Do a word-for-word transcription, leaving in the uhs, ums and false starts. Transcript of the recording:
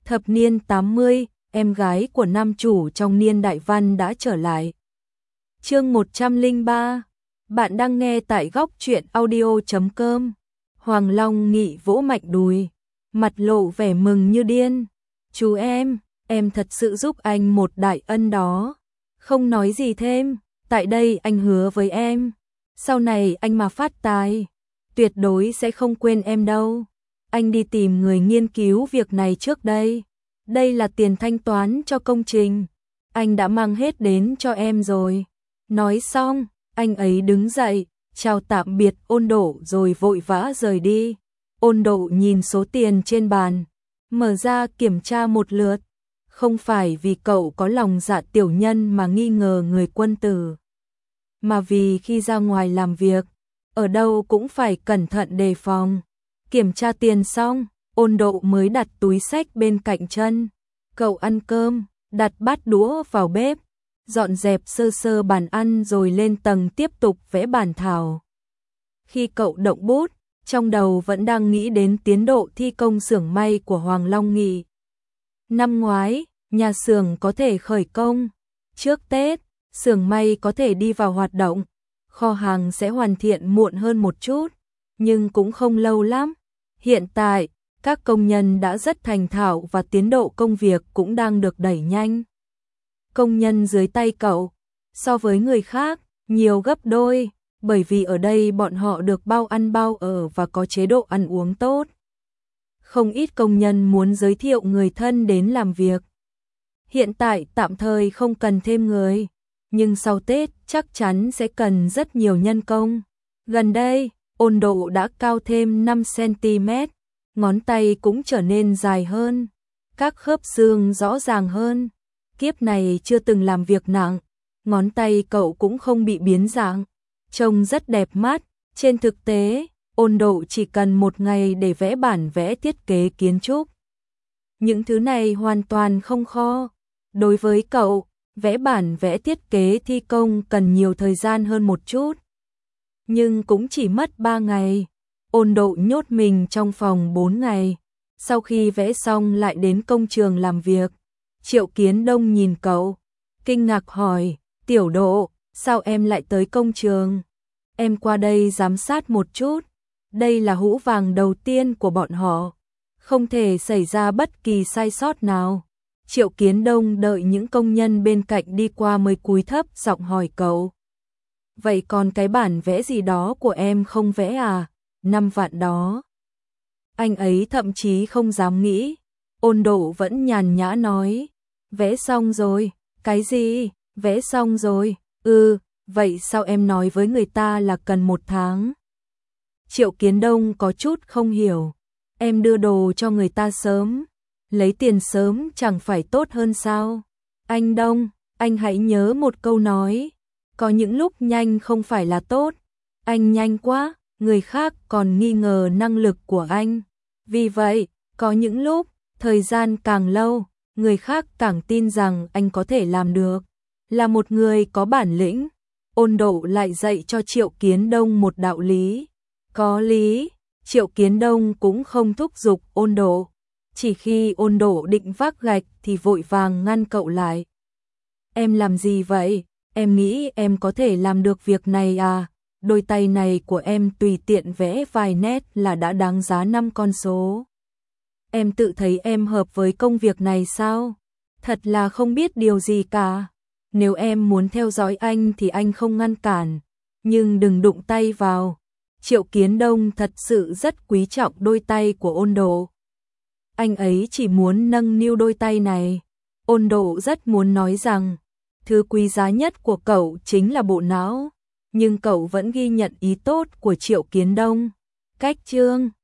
Thập niên tám mươi, em gái của nam chủ trong Niên Đại Văn đã trở lại. Chương một trăm lẻ ba. Bạn đang nghe tại góc truyện audio chấm com. Hoàng Long Nghị vỗ mạnh đùi, mặt lộ vẻ mừng như điên. Chú em, em thật sự giúp anh một đại ân đó. Không nói gì thêm, tại đây anh hứa với em, sau này anh mà phát tài, tuyệt đối sẽ không quên em đâu. Anh đi tìm người nghiên cứu việc này trước đây. Đây là tiền thanh toán cho công trình, anh đã mang hết đến cho em rồi. Nói xong, anh ấy đứng dậy, chào tạm biệt Ôn Độ rồi vội vã rời đi. Ôn Độ nhìn số tiền trên bàn, mở ra kiểm tra một lượt. Không phải vì cậu có lòng dạ tiểu nhân mà nghi ngờ người quân tử, mà vì khi ra ngoài làm việc, ở đâu cũng phải cẩn thận đề phòng. Kiểm tra tiền xong, Ôn Độ mới đặt túi xách bên cạnh chân. Cậu ăn cơm, đặt bát đũa vào bếp, dọn dẹp sơ sơ bàn ăn rồi lên tầng tiếp tục vẽ bản thảo. Khi cậu động bút, trong đầu vẫn đang nghĩ đến tiến độ thi công xưởng may của Hoàng Long Nghị. Năm ngoái, nhà xưởng có thể khởi công. Trước Tết, xưởng may có thể đi vào hoạt động. Kho hàng sẽ hoàn thiện muộn hơn một chút, nhưng cũng không lâu lắm. Hiện tại, các công nhân đã rất thành thạo và tiến độ công việc cũng đang được đẩy nhanh. Công nhân dưới tay cậu, so với người khác, nhiều gấp đôi, bởi vì ở đây bọn họ được bao ăn bao ở và có chế độ ăn uống tốt. Không ít công nhân muốn giới thiệu người thân đến làm việc. Hiện tại tạm thời không cần thêm người, nhưng sau Tết chắc chắn sẽ cần rất nhiều nhân công. Gần đây, Ôn Độ đã cao thêm năm xăng-ti-mét, ngón tay cũng trở nên dài hơn, các khớp xương rõ ràng hơn. Kiếp này chưa từng làm việc nặng, ngón tay cậu cũng không bị biến dạng, trông rất đẹp mắt. Trên thực tế, Ôn Độ chỉ cần một ngày để vẽ bản vẽ thiết kế kiến trúc. Những thứ này hoàn toàn không khó. Đối với cậu, vẽ bản vẽ thiết kế thi công cần nhiều thời gian hơn một chút, nhưng cũng chỉ mất ba ngày. Ôn Độ nhốt mình trong phòng bốn ngày, sau khi vẽ xong lại đến công trường làm việc. Triệu Kiến Đông nhìn cậu, kinh ngạc hỏi, Tiểu Độ, sao em lại tới công trường? Em qua đây giám sát một chút, đây là hũ vàng đầu tiên của bọn họ, không thể xảy ra bất kỳ sai sót nào. Triệu Kiến Đông đợi những công nhân bên cạnh đi qua mới cúi thấp giọng hỏi cậu. Vậy còn cái bản vẽ gì đó của em không vẽ à? Năm vạn đó. Anh ấy thậm chí không dám nghĩ. Ôn Độ vẫn nhàn nhã nói. Vẽ xong rồi. Cái gì? Vẽ xong rồi. Ừ, vậy sao em nói với người ta là cần một tháng? Triệu Kiến Đông có chút không hiểu. Em đưa đồ cho người ta sớm, lấy tiền sớm chẳng phải tốt hơn sao? Anh Đông, anh hãy nhớ một câu nói, có những lúc nhanh không phải là tốt. Anh nhanh quá, người khác còn nghi ngờ năng lực của anh. Vì vậy, có những lúc, thời gian càng lâu, người khác càng tin rằng anh có thể làm được. Là một người có bản lĩnh, Ôn Độ lại dạy cho Triệu Kiến Đông một đạo lý. Có lý, Triệu Kiến Đông cũng không thúc giục Ôn Độ. Chỉ khi Ôn Độ định vác gạch thì vội vàng ngăn cậu lại. Em làm gì vậy? Em nghĩ em có thể làm được việc này à? Đôi tay này của em tùy tiện vẽ vài nét là đã đáng giá năm con số. Em tự thấy em hợp với công việc này sao? Thật là không biết điều gì cả. Nếu em muốn theo dõi anh thì anh không ngăn cản, nhưng đừng đụng tay vào. Triệu Kiến Đông thật sự rất quý trọng đôi tay của Ôn Độ. Anh ấy chỉ muốn nâng niu đôi tay này. Ôn Độ rất muốn nói rằng thứ quý giá nhất của cậu chính là bộ não, nhưng cậu vẫn ghi nhận ý tốt của Triệu Kiến Đông. Cách chương